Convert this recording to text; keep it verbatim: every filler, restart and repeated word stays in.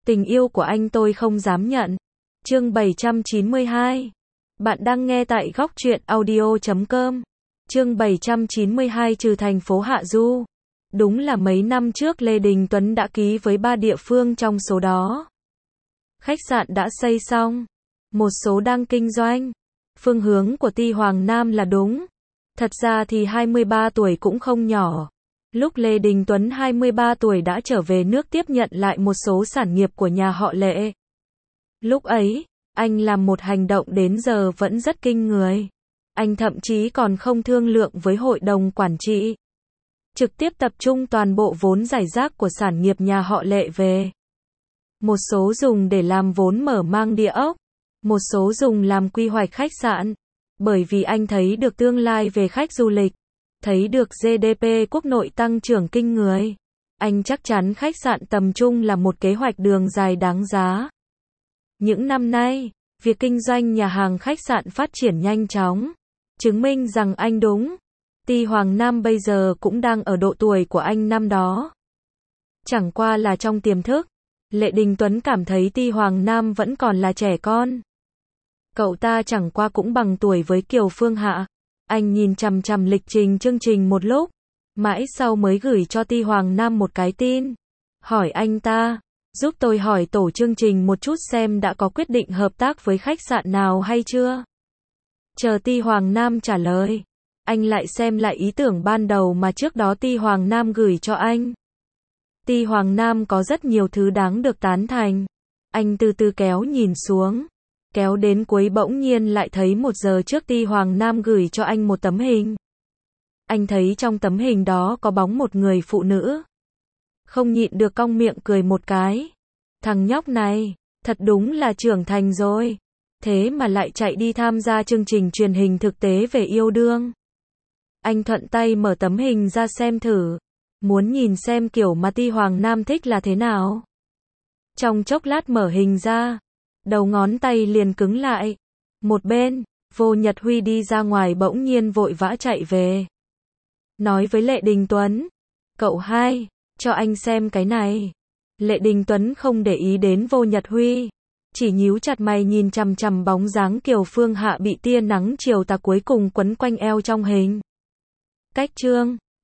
Tình yêu của anh tôi không dám nhận. Chương bảy trăm chín mươi hai. Bạn đang nghe tại góc truyện audio chấm com. Chương bảy trăm chín mươi hai trừ thành phố Hạ Du. Đúng là mấy năm trước Lê Đình Tuấn đã ký với ba địa phương trong số đó. Khách sạn đã xây xong. Một số đang kinh doanh. Phương hướng của Ty Hoàng Nam là đúng. Thật ra thì hai mươi ba tuổi cũng không nhỏ. Lúc Lê Đình Tuấn hai mươi ba tuổi đã trở về nước tiếp nhận lại một số sản nghiệp của nhà họ Lệ. Lúc ấy, anh làm một hành động đến giờ vẫn rất kinh người. Anh thậm chí còn không thương lượng với hội đồng quản trị. Trực tiếp tập trung toàn bộ vốn giải rác của sản nghiệp nhà họ Lệ về. Một số dùng để làm vốn mở mang địa ốc. Một số dùng làm quy hoạch khách sạn. Bởi vì anh thấy được tương lai về khách du lịch. Thấy được giê đê pê quốc nội tăng trưởng kinh người. Anh chắc chắn khách sạn tầm trung là một kế hoạch đường dài đáng giá. Những năm nay, việc kinh doanh nhà hàng khách sạn phát triển nhanh chóng. Chứng minh rằng anh đúng. Ty Hoàng Nam bây giờ cũng đang ở độ tuổi của anh năm đó. Chẳng qua là trong tiềm thức, Lệ Đình Tuấn cảm thấy Ty Hoàng Nam vẫn còn là trẻ con. Cậu ta chẳng qua cũng bằng tuổi với Kiều Phương Hạ. Anh nhìn chằm chằm lịch trình chương trình một lúc, mãi sau mới gửi cho Ty Hoàng Nam một cái tin. Hỏi anh ta, giúp tôi hỏi tổ chương trình một chút xem đã có quyết định hợp tác với khách sạn nào hay chưa. Chờ Ty Hoàng Nam trả lời, anh lại xem lại ý tưởng ban đầu mà trước đó Ty Hoàng Nam gửi cho anh. Ty Hoàng Nam có rất nhiều thứ đáng được tán thành. Anh từ từ kéo nhìn xuống. Kéo đến cuối bỗng nhiên lại thấy một giờ trước Ty Hoàng Nam gửi cho anh một tấm hình. Anh thấy trong tấm hình đó có bóng một người phụ nữ. Không nhịn được cong miệng cười một cái. Thằng nhóc này, thật đúng là trưởng thành rồi. Thế mà lại chạy đi tham gia chương trình truyền hình thực tế về yêu đương. Anh thuận tay mở tấm hình ra xem thử. Muốn nhìn xem kiểu mà Ty Hoàng Nam thích là thế nào. Trong chốc lát mở hình ra. Đầu ngón tay liền cứng lại. Một bên, Vô Nhật Huy đi ra ngoài bỗng nhiên vội vã chạy về. Nói với Lệ Đình Tuấn. Cậu hai, cho anh xem cái này. Lệ Đình Tuấn không để ý đến Vô Nhật Huy. Chỉ nhíu chặt mày nhìn chằm chằm bóng dáng Kiều Phương Hạ bị tia nắng chiều tà cuối cùng quấn quanh eo trong hình. Cách chương